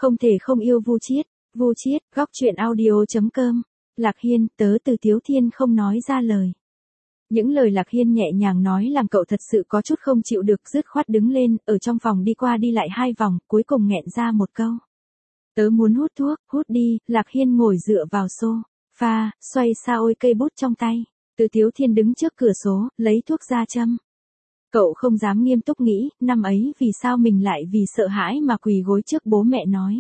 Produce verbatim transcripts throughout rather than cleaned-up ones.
Không thể không yêu Vu Chiết, Vu Chiết, góc truyện audio chấm com. Lạc Hiên, tớ Từ Tiếu Thiên không nói ra lời. Những lời Lạc Hiên nhẹ nhàng nói làm cậu thật sự có chút không chịu được, dứt khoát đứng lên, ở trong phòng đi qua đi lại hai vòng, cuối cùng nghẹn ra một câu. Tớ muốn hút thuốc, hút đi. Lạc Hiên ngồi dựa vào sofa, xoay xa ôi cây bút trong tay. Từ Tiếu Thiên đứng trước cửa sổ, lấy thuốc ra châm. Cậu không dám nghiêm túc nghĩ, năm ấy vì sao mình lại vì sợ hãi mà quỳ gối trước bố mẹ nói.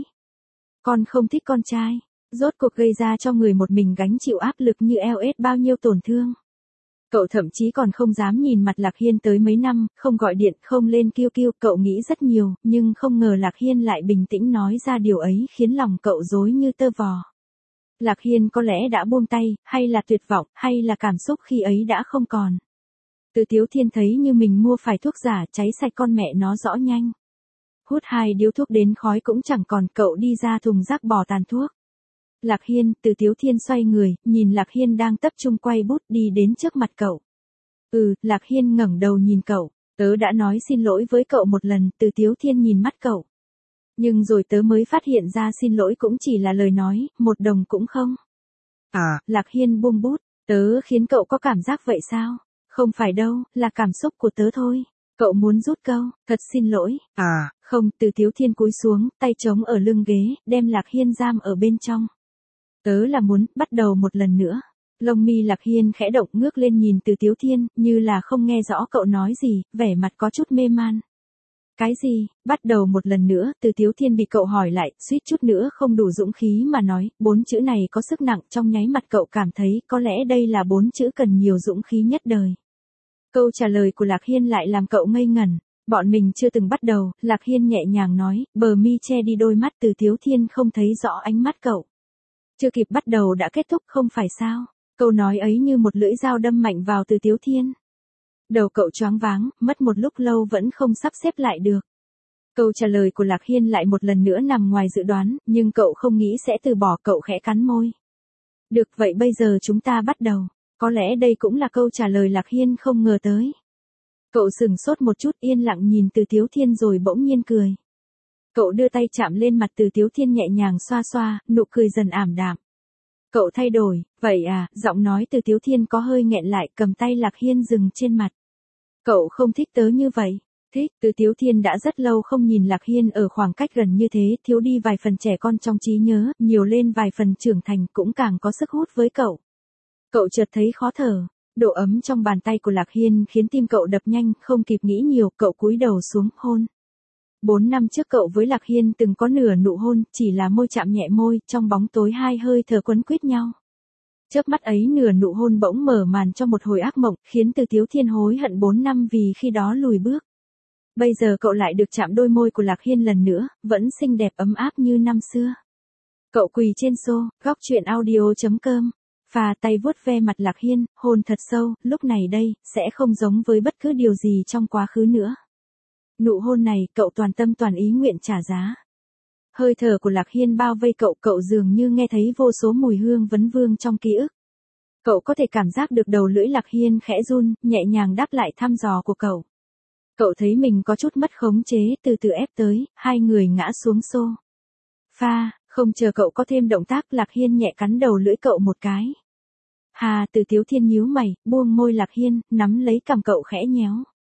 Con không thích con trai, rốt cuộc gây ra cho người một mình gánh chịu áp lực như eo ết bao nhiêu tổn thương. Cậu thậm chí còn không dám nhìn mặt Lạc Hiên tới mấy năm, không gọi điện, không lên kêu kêu, cậu nghĩ rất nhiều, nhưng không ngờ Lạc Hiên lại bình tĩnh nói ra điều ấy khiến lòng cậu rối như tơ vò. Lạc Hiên có lẽ đã buông tay, hay là tuyệt vọng, hay là cảm xúc khi ấy đã không còn. Từ Tiếu Thiên thấy như mình mua phải thuốc giả, cháy sạch con mẹ nó rõ nhanh. Hút hai điếu thuốc đến khói cũng chẳng còn, cậu đi ra thùng rác bỏ tàn thuốc. Lạc Hiên, Từ Tiếu Thiên xoay người, nhìn Lạc Hiên đang tập trung quay bút đi đến trước mặt cậu. Ừ, Lạc Hiên ngẩng đầu nhìn cậu, tớ đã nói xin lỗi với cậu một lần. Từ Tiếu Thiên nhìn mắt cậu. Nhưng rồi tớ mới phát hiện ra xin lỗi cũng chỉ là lời nói, một đồng cũng không. À, Lạc Hiên buông bút, tớ khiến cậu có cảm giác vậy sao? Không phải đâu, là cảm xúc của tớ thôi. Cậu muốn rút câu, thật xin lỗi. À, không. Từ Tiếu Thiên cúi xuống, tay trống ở lưng ghế, đem Lạc Hiên giam ở bên trong. Tớ là muốn, bắt đầu một lần nữa. Lông mi Lạc Hiên khẽ động, ngước lên nhìn Từ Tiếu Thiên, như là không nghe rõ cậu nói gì, vẻ mặt có chút mê man. Cái gì, bắt đầu một lần nữa? Từ Tiếu Thiên bị cậu hỏi lại, suýt chút nữa không đủ dũng khí mà nói, bốn chữ này có sức nặng, trong nháy mắt cậu cảm thấy có lẽ đây là bốn chữ cần nhiều dũng khí nhất đời. Câu trả lời của Lạc Hiên lại làm cậu ngây ngẩn. Bọn mình chưa từng bắt đầu. Lạc Hiên nhẹ nhàng nói, bờ mi che đi đôi mắt. Từ Tiếu Thiên không thấy rõ ánh mắt cậu. Chưa kịp bắt đầu đã kết thúc, không phải sao? Câu nói ấy như một lưỡi dao đâm mạnh vào Từ Tiếu Thiên. Đầu cậu choáng váng, mất một lúc lâu vẫn không sắp xếp lại được. Câu trả lời của Lạc Hiên lại một lần nữa nằm ngoài dự đoán, nhưng cậu không nghĩ sẽ từ bỏ, cậu khẽ cắn môi. Được, vậy bây giờ chúng ta bắt đầu. Có lẽ đây cũng là câu trả lời Lạc Hiên không ngờ tới. Cậu sừng sốt một chút, yên lặng nhìn Từ Tiếu Thiên rồi bỗng nhiên cười. Cậu đưa tay chạm lên mặt Từ Tiếu Thiên nhẹ nhàng xoa xoa, nụ cười dần ảm đạm. Cậu thay đổi, vậy à? Giọng nói Từ Tiếu Thiên có hơi nghẹn lại, cầm tay Lạc Hiên dừng trên mặt. Cậu không thích tớ như vậy? Thích. Từ Tiếu Thiên đã rất lâu không nhìn Lạc Hiên ở khoảng cách gần như thế, thiếu đi vài phần trẻ con trong trí nhớ, nhiều lên vài phần trưởng thành, cũng càng có sức hút với cậu. Cậu chợt thấy khó thở. Độ ấm trong bàn tay của Lạc Hiên khiến tim cậu đập nhanh, không kịp nghĩ nhiều, cậu cúi đầu xuống, hôn. Bốn năm trước cậu với Lạc Hiên từng có nửa nụ hôn, chỉ là môi chạm nhẹ môi, trong bóng tối hai hơi thở quấn quýt nhau. Chớp mắt ấy nửa nụ hôn bỗng mở màn cho một hồi ác mộng, khiến Từ Tiếu Thiên hối hận bốn năm vì khi đó lùi bước. Bây giờ cậu lại được chạm đôi môi của Lạc Hiên lần nữa, vẫn xinh đẹp ấm áp như năm xưa. Cậu quỳ trên xô, góc truyện audio chấm com. Và tay vuốt ve mặt Lạc Hiên, hôn thật sâu, lúc này đây, sẽ không giống với bất cứ điều gì trong quá khứ nữa. Nụ hôn này, cậu toàn tâm toàn ý nguyện trả giá. Hơi thở của Lạc Hiên bao vây cậu, cậu dường như nghe thấy vô số mùi hương vấn vương trong ký ức. Cậu có thể cảm giác được đầu lưỡi Lạc Hiên khẽ run, nhẹ nhàng đáp lại thăm dò của cậu. Cậu thấy mình có chút mất khống chế, từ từ ép tới, hai người ngã xuống xô. Pha, không chờ cậu có thêm động tác, Lạc Hiên nhẹ cắn đầu lưỡi cậu một cái. Hà. Từ Tiếu Thiên nhíu mày, buông môi Lạc Hiên, nắm lấy cằm cậu khẽ nhéo.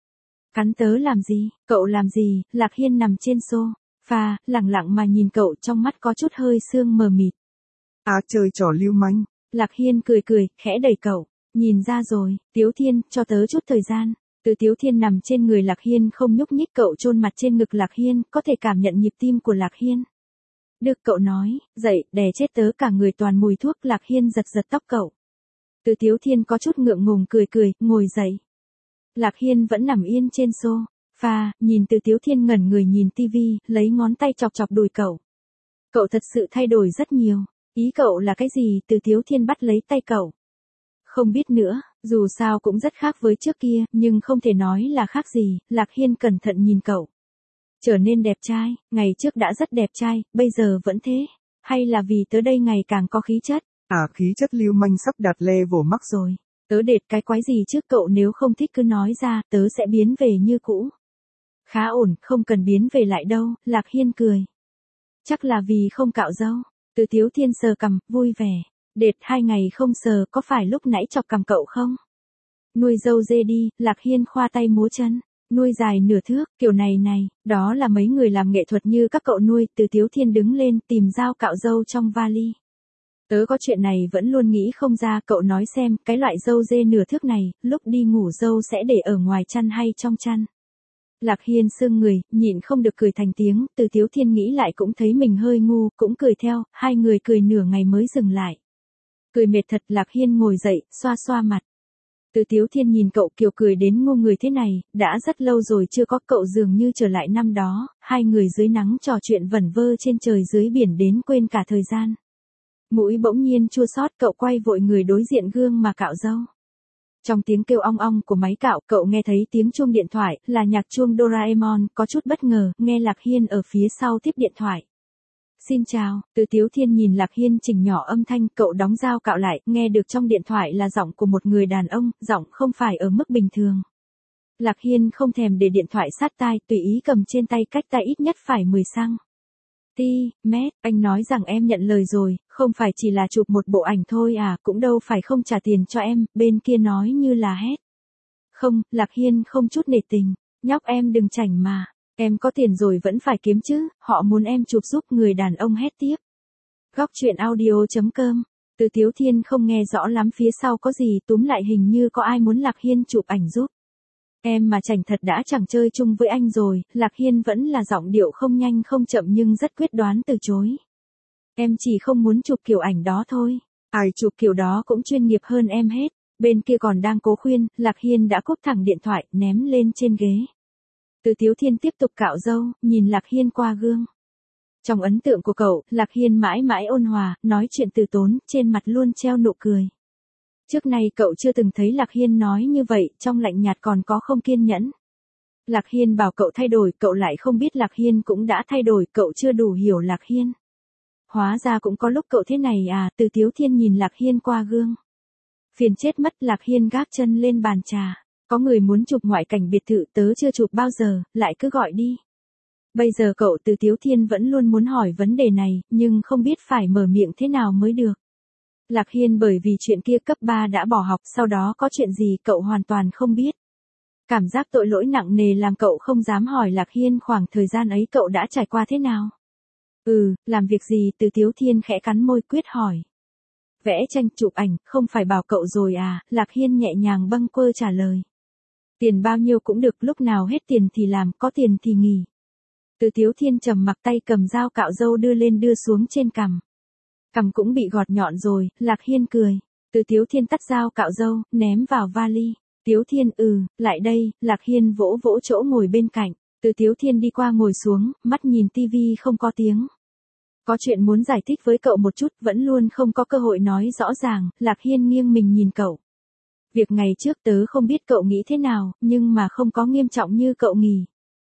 Cắn tớ làm gì? Cậu làm gì? Lạc Hiên nằm trên xô. Pha, lặng lặng mà nhìn cậu, trong mắt có chút hơi sương mờ mịt. À, chơi trò lưu manh. Lạc Hiên cười cười, khẽ đẩy cậu. Nhìn ra rồi, Tiếu Thiên, cho tớ chút thời gian. Từ Tiếu Thiên nằm trên người Lạc Hiên không nhúc nhích, cậu chôn mặt trên ngực Lạc Hiên, có thể cảm nhận nhịp tim của Lạc Hiên. Được, cậu nói, dậy, đè chết tớ cả người toàn mùi thuốc. Lạc Hiên giật giật tóc cậu. Từ Tiếu Thiên có chút ngượng ngùng cười cười, ngồi dậy. Lạc Hiên vẫn nằm yên trên sofa, nhìn Từ Tiếu Thiên ngẩn người nhìn tivi, lấy ngón tay chọc chọc đùi cậu. Cậu thật sự thay đổi rất nhiều. Ý cậu là cái gì? Từ Tiếu Thiên bắt lấy tay cậu. Không biết nữa, dù sao cũng rất khác với trước kia, nhưng không thể nói là khác gì. Lạc Hiên cẩn thận nhìn cậu. Trở nên đẹp trai, ngày trước đã rất đẹp trai, bây giờ vẫn thế. Hay là vì tớ đây ngày càng có khí chất? À, khí chất lưu manh sắp đạt level max rồi. Tớ đệt cái quái gì trước cậu, nếu không thích cứ nói ra, tớ sẽ biến về như cũ. Khá ổn, không cần biến về lại đâu. Lạc Hiên cười. Chắc là vì không cạo râu. Từ Tiếu Thiên sờ cằm, vui vẻ. Đệt hai ngày không sờ có phải lúc nãy chọc cằm cậu không? Nuôi dâu dê đi, Lạc Hiên khoa tay múa chân. Nuôi dài nửa thước, kiểu này này, đó là mấy người làm nghệ thuật như các cậu nuôi. Từ Tiếu Thiên đứng lên tìm dao cạo râu trong vali. Tớ có chuyện này vẫn luôn nghĩ không ra, cậu nói xem, cái loại dâu dê nửa thước này, lúc đi ngủ dâu sẽ để ở ngoài chăn hay trong chăn? Lạc Hiên sưng người, nhịn không được cười thành tiếng. Từ Tiếu Thiên nghĩ lại cũng thấy mình hơi ngu, cũng cười theo, hai người cười nửa ngày mới dừng lại. Cười mệt thật. Lạc Hiên ngồi dậy, xoa xoa mặt. Từ Tiếu Thiên nhìn cậu kiểu cười đến ngu người thế này, đã rất lâu rồi chưa có, cậu dường như trở lại năm đó, hai người dưới nắng trò chuyện vẩn vơ trên trời dưới biển đến quên cả thời gian. Mũi bỗng nhiên chua xót, cậu quay vội người đối diện gương mà cạo râu. Trong tiếng kêu ong ong của máy cạo, cậu nghe thấy tiếng chuông điện thoại, là nhạc chuông Doraemon, có chút bất ngờ, nghe Lạc Hiên ở phía sau tiếp điện thoại. Xin chào. Từ Tiếu Thiên nhìn Lạc Hiên chỉnh nhỏ âm thanh, cậu đóng dao cạo lại, nghe được trong điện thoại là giọng của một người đàn ông, giọng không phải ở mức bình thường. Lạc Hiên không thèm để điện thoại sát tai, tùy ý cầm trên tay, cách tay ít nhất phải mười xăng ti mét. Anh nói rằng em nhận lời rồi, không phải chỉ là chụp một bộ ảnh thôi à, cũng đâu phải không trả tiền cho em, bên kia nói như là hét. Không, Lạc Hiên không chút nể tình, nhóc em đừng chảnh mà. Em có tiền rồi vẫn phải kiếm chứ, họ muốn em chụp giúp, người đàn ông hét tiếp. Góc truyện audio chấm com. Từ Tiếu Thiên không nghe rõ lắm phía sau có gì, túm lại hình như có ai muốn Lạc Hiên chụp ảnh giúp. Em mà chảnh thật đã chẳng chơi chung với anh rồi. Lạc Hiên vẫn là giọng điệu không nhanh không chậm nhưng rất quyết đoán từ chối. Em chỉ không muốn chụp kiểu ảnh đó thôi. Ai chụp kiểu đó cũng chuyên nghiệp hơn em hết. Bên kia còn đang cố khuyên, Lạc Hiên đã cúp thẳng điện thoại, ném lên trên ghế. Từ Tiếu Thiên tiếp tục cạo râu, nhìn Lạc Hiên qua gương. Trong ấn tượng của cậu, Lạc Hiên mãi mãi ôn hòa, nói chuyện từ tốn, trên mặt luôn treo nụ cười. Trước nay cậu chưa từng thấy Lạc Hiên nói như vậy, trong lạnh nhạt còn có không kiên nhẫn. Lạc Hiên bảo cậu thay đổi, cậu lại không biết Lạc Hiên cũng đã thay đổi, cậu chưa đủ hiểu Lạc Hiên. Hóa ra cũng có lúc cậu thế này à. Từ Tiếu Thiên nhìn Lạc Hiên qua gương. Phiền chết mất. Lạc Hiên gác chân lên bàn trà. Có người muốn chụp ngoại cảnh biệt thự, tớ chưa chụp bao giờ, lại cứ gọi đi. Bây giờ cậu Từ Tiếu Thiên vẫn luôn muốn hỏi vấn đề này, nhưng không biết phải mở miệng thế nào mới được. Lạc Hiên bởi vì chuyện kia cấp ba đã bỏ học, sau đó có chuyện gì cậu hoàn toàn không biết. Cảm giác tội lỗi nặng nề làm cậu không dám hỏi Lạc Hiên khoảng thời gian ấy cậu đã trải qua thế nào. Ừ, làm việc gì? Từ Tiếu Thiên khẽ cắn môi quyết hỏi. Vẽ tranh, chụp ảnh, không phải bảo cậu rồi à? Lạc Hiên nhẹ nhàng bâng quơ trả lời. Tiền bao nhiêu cũng được, lúc nào hết tiền thì làm, có tiền thì nghỉ. Từ Tiếu Thiên trầm mặc, tay cầm dao cạo râu đưa lên đưa xuống trên cằm. Cằm cũng bị gọt nhọn rồi. Lạc Hiên cười. Từ Tiếu Thiên tắt dao cạo râu, ném vào vali. Tiếu Thiên, ừ, lại đây. Lạc Hiên vỗ vỗ chỗ ngồi bên cạnh. Từ Tiếu Thiên đi qua ngồi xuống, mắt nhìn tivi không có tiếng. Có chuyện muốn giải thích với cậu một chút, vẫn luôn không có cơ hội nói rõ ràng. Lạc Hiên nghiêng mình nhìn cậu. Việc ngày trước tớ không biết cậu nghĩ thế nào, nhưng mà không có nghiêm trọng như cậu nghĩ.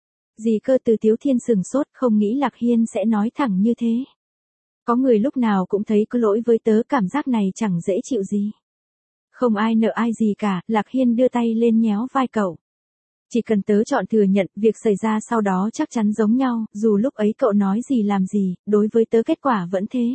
Gì cơ? Từ Tiếu Thiên sừng sốt, không nghĩ Lạc Hiên sẽ nói thẳng như thế. Có người lúc nào cũng thấy có lỗi với tớ, cảm giác này chẳng dễ chịu gì. Không ai nợ ai gì cả. Lạc Hiên đưa tay lên nhéo vai cậu. Chỉ cần tớ chọn thừa nhận, việc xảy ra sau đó chắc chắn giống nhau, dù lúc ấy cậu nói gì làm gì, đối với tớ kết quả vẫn thế.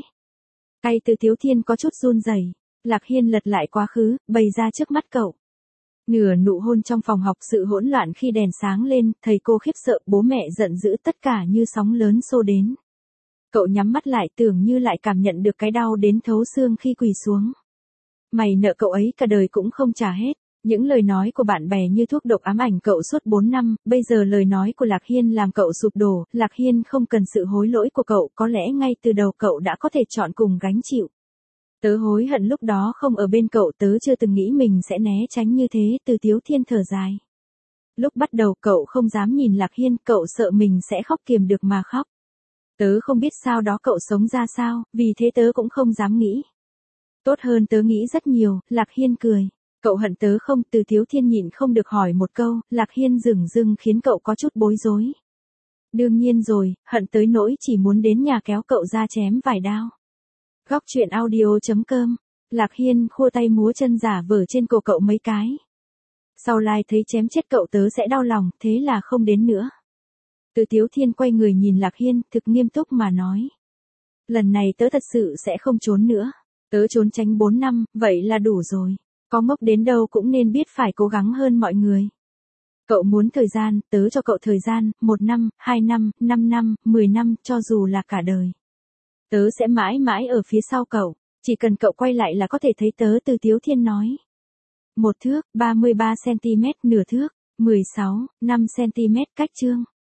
Tay Từ Tiếu Thiên có chút run rẩy. Lạc Hiên lật lại quá khứ, bày ra trước mắt cậu. Nửa nụ hôn trong phòng học, sự hỗn loạn khi đèn sáng lên, thầy cô khiếp sợ, bố mẹ giận dữ, tất cả như sóng lớn xô đến. Cậu nhắm mắt lại, tưởng như lại cảm nhận được cái đau đến thấu xương khi quỳ xuống. Mày nợ cậu ấy cả đời cũng không trả hết. Những lời nói của bạn bè như thuốc độc ám ảnh cậu suốt bốn năm, bây giờ lời nói của Lạc Hiên làm cậu sụp đổ. Lạc Hiên không cần sự hối lỗi của cậu, có lẽ ngay từ đầu cậu đã có thể chọn cùng gánh chịu. Tớ hối hận lúc đó không ở bên cậu, tớ chưa từng nghĩ mình sẽ né tránh như thế. Từ Tiếu Thiên thở dài. Lúc bắt đầu cậu không dám nhìn Lạc Hiên, cậu sợ mình sẽ khóc kiềm được mà khóc. Tớ không biết sau đó cậu sống ra sao, vì thế tớ cũng không dám nghĩ. Tốt hơn tớ nghĩ rất nhiều. Lạc Hiên cười. Cậu hận tớ không? Từ Tiếu Thiên nhịn không được hỏi một câu. Lạc Hiên dửng dưng khiến cậu có chút bối rối. Đương nhiên rồi, hận tới nỗi chỉ muốn đến nhà kéo cậu ra chém vài đao. Góc truyện audio chấm com. Lạc Hiên khua tay múa chân giả vờ trên cổ cậu mấy cái. Sau lai thấy chém chết cậu tớ sẽ đau lòng, thế là không đến nữa. Từ Tiếu Thiên quay người nhìn Lạc Hiên, thực nghiêm túc mà nói. Lần này tớ thật sự sẽ không trốn nữa. Tớ trốn tránh bốn năm, vậy là đủ rồi. Có ngốc đến đâu cũng nên biết phải cố gắng hơn mọi người. Cậu muốn thời gian, tớ cho cậu thời gian, một năm, hai năm, năm năm, mười năm, cho dù là cả đời. Tớ sẽ mãi mãi ở phía sau cậu, chỉ cần cậu quay lại là có thể thấy tớ. Từ Tiếu Thiên nói. Một thước, ba mươi ba xăng ti mét, nửa thước, mười sáu, năm xăng ti mét cách chương.